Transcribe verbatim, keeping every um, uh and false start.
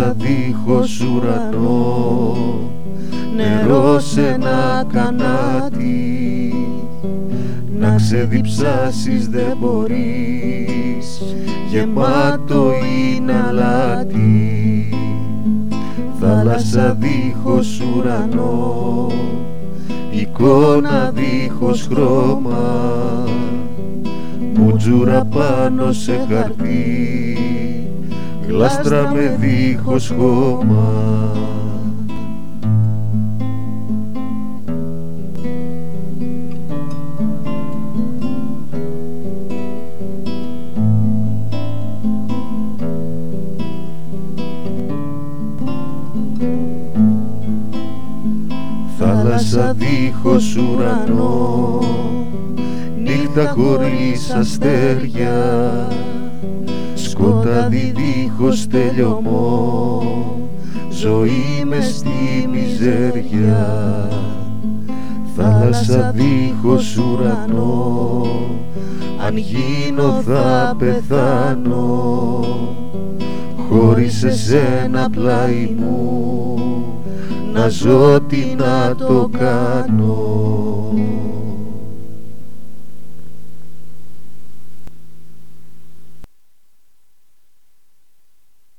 Θάλασσα δίχως ουρανό, νερό σε ένα κανάτι, να ξεδιψάσεις δεν μπορείς, γεμάτο είναι αλάτι. Θάλασσα δίχως ουρανό, εικόνα δίχως χρώμα, μουτζούρα πάνω σε χαρτί, γλάστρα με δίχως χώμα. Θάλασσα δίχως ουρανό, νύχτα χωρίς αστέρια, σκοτάδι δίχως τελειωμό, ζωή μες στη μιζέρια. Θάλασσα δίχως ουρανό, αν γίνω θα πεθάνω, χωρίς εσένα πλάι μου, να ζω τι να το κάνω.